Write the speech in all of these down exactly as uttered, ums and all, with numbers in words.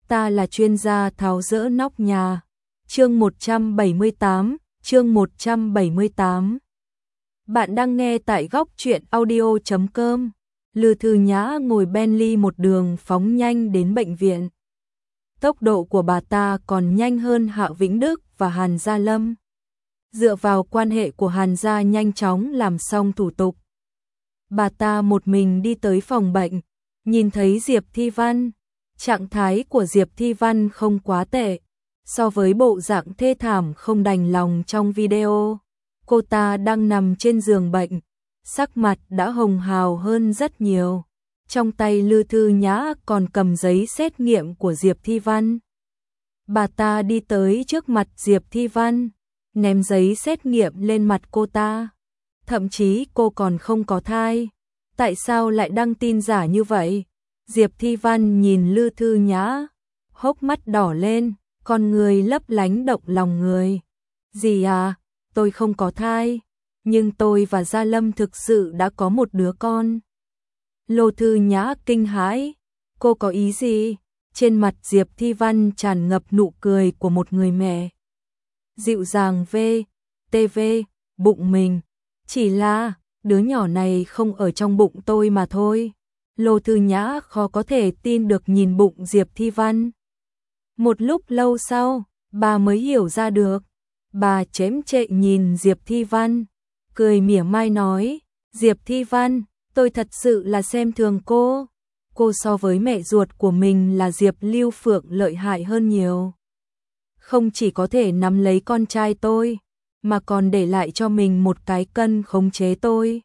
ta là chuyên gia tháo dỡ nóc nhà. Chương một trăm bảy mươi tám, chương một trăm bảy mươi tám. Bạn đang nghe tại góc truyện audio chấm com. Lư Thư Nhã ngồi Bentley một đường phóng nhanh đến bệnh viện. Tốc độ của bà ta còn nhanh hơn Hạ Vĩnh Đức và Hàn Gia Lâm. Dựa vào quan hệ của Hàn Gia nhanh chóng làm xong thủ tục. Bà ta một mình đi tới phòng bệnh, nhìn thấy Diệp Thi Văn. Trạng thái của Diệp Thi Văn không quá tệ, so với bộ dạng thê thảm không đành lòng trong video. Cô ta đang nằm trên giường bệnh, sắc mặt đã hồng hào hơn rất nhiều. Trong tay Lư Thư Nhã còn cầm giấy xét nghiệm của Diệp Thi Văn. Bà ta đi tới trước mặt Diệp Thi Văn, ném giấy xét nghiệm lên mặt cô ta. Thậm chí cô còn không có thai. Tại sao lại đăng tin giả như vậy? Diệp Thi Văn nhìn Lư Thư Nhã, hốc mắt đỏ lên, con người lấp lánh động lòng người. Dì à, tôi không có thai, nhưng tôi và Gia Lâm thực sự đã có một đứa con. Lô Thư Nhã kinh hãi, cô có ý gì? Trên mặt Diệp Thi Văn tràn ngập nụ cười của một người mẹ. Dịu dàng vê, tê vê, bụng mình, chỉ là đứa nhỏ này không ở trong bụng tôi mà thôi. Lô Thư Nhã khó có thể tin được nhìn bụng Diệp Thi Văn. Một lúc lâu sau, bà mới hiểu ra được. Bà chém chệ nhìn Diệp Thi Văn, cười mỉa mai nói, Diệp Thi Văn, tôi thật sự là xem thường cô. Cô so với mẹ ruột của mình là Diệp Lưu Phượng lợi hại hơn nhiều. Không chỉ có thể nắm lấy con trai tôi, mà còn để lại cho mình một cái cân khống chế tôi.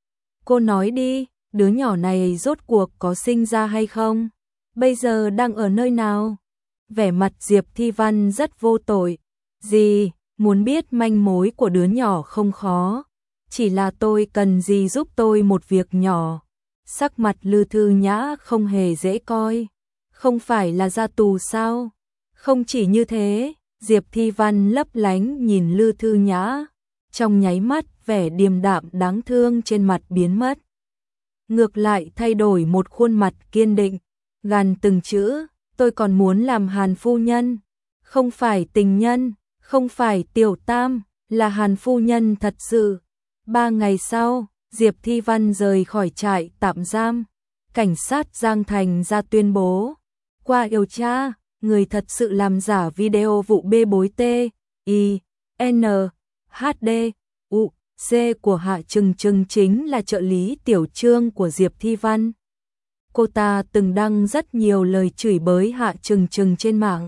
Cô nói đi, đứa nhỏ này rốt cuộc có sinh ra hay không? Bây giờ đang ở nơi nào? Vẻ mặt Diệp Thi Văn rất vô tội. Dì, muốn biết manh mối của đứa nhỏ không khó. Chỉ là tôi cần dì giúp tôi một việc nhỏ. Sắc mặt Lư Thư Nhã không hề dễ coi. Không phải là ra tù sao? Không chỉ như thế, Diệp Thi Văn lấp lánh nhìn Lư Thư Nhã. Trong nháy mắt vẻ điềm đạm đáng thương trên mặt biến mất. Ngược lại thay đổi một khuôn mặt kiên định, gằn từng chữ, tôi còn muốn làm Hàn phu nhân, không phải tình nhân, không phải tiểu tam, là Hàn phu nhân thật sự. Ba ngày sau, Diệp Thi Văn rời khỏi trại tạm giam, cảnh sát Giang Thành ra tuyên bố, qua điều tra, người thật sự làm giả video vụ bê bối T, I, N, H D, U, C của Hạ Trừng Trừng chính là trợ lý tiểu trương của Diệp Thi Văn. Cô ta từng đăng rất nhiều lời chửi bới Hạ Trừng Trừng trên mạng.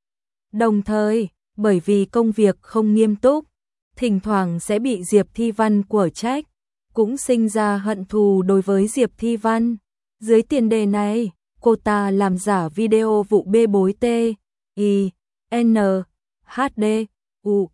Đồng thời, bởi vì công việc không nghiêm túc, thỉnh thoảng sẽ bị Diệp Thi Văn quở trách, cũng sinh ra hận thù đối với Diệp Thi Văn. Dưới tiền đề này, cô ta làm giả video vụ bê bối T, I, N, H D, U,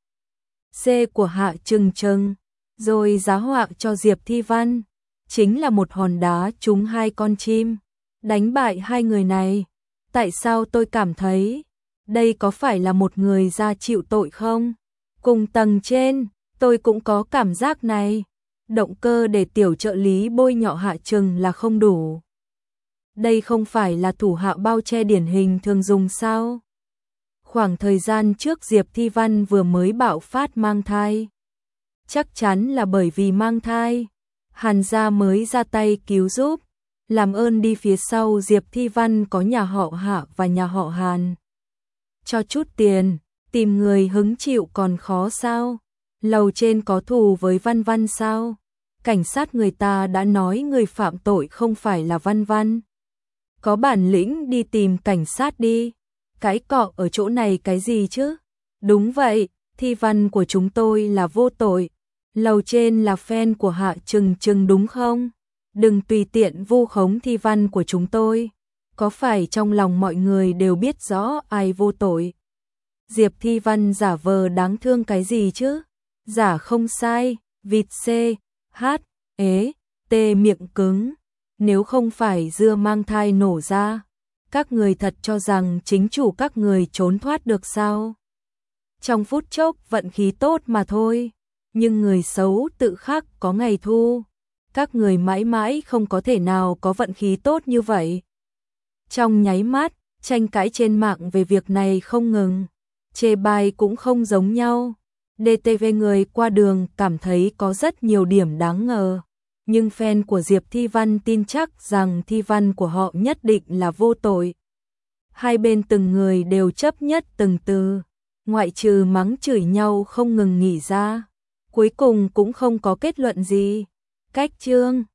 C của Hạ Trừng Trừng, rồi giá họa cho Diệp Thi Văn. Chính là một hòn đá trúng hai con chim, đánh bại hai người này. Tại sao tôi cảm thấy đây có phải là một người ra chịu tội không? Cùng tầng trên, tôi cũng có cảm giác này. Động cơ để tiểu trợ lý bôi nhọ Hạ Trừng là không đủ. Đây không phải là thủ hạ bao che điển hình thường dùng sao? Khoảng thời gian trước Diệp Thi Văn vừa mới bạo phát mang thai. Chắc chắn là bởi vì mang thai, Hàn Gia mới ra tay cứu giúp. Làm ơn đi phía sau Diệp Thi Văn có nhà họ Hạ và nhà họ Hàn. Cho chút tiền, tìm người hứng chịu còn khó sao? Lầu trên có thù với Văn Văn sao? Cảnh sát người ta đã nói người phạm tội không phải là Văn Văn. Có bản lĩnh đi tìm cảnh sát đi. Cái cọ ở chỗ này cái gì chứ? Đúng vậy, Thi Văn của chúng tôi là vô tội. Lầu trên là fan của Hạ Trừng Trừng đúng không? Đừng tùy tiện vu khống Thi Văn của chúng tôi. Có phải trong lòng mọi người đều biết rõ ai vô tội? Diệp Thi Văn giả vờ đáng thương cái gì chứ? Giả không sai, vịt C, H, ế, T miệng cứng. Nếu không phải dưa mang thai nổ ra, các người thật cho rằng chính chủ các người trốn thoát được sao? Trong phút chốc vận khí tốt mà thôi, nhưng người xấu tự khắc có ngày thu. Các người mãi mãi không có thể nào có vận khí tốt như vậy. Trong nháy mắt, Tranh cãi trên mạng về việc này không ngừng, chê bai cũng không giống nhau. đê tê vê người qua đường cảm thấy có rất nhiều điểm đáng ngờ, nhưng fan của Diệp Thi Văn tin chắc rằng thi văn của họ nhất định là vô tội. Hai bên từng người đều chấp nhất từng từ, ngoại trừ mắng chửi nhau không ngừng nghỉ ra, cuối cùng cũng không có kết luận gì. Cách chương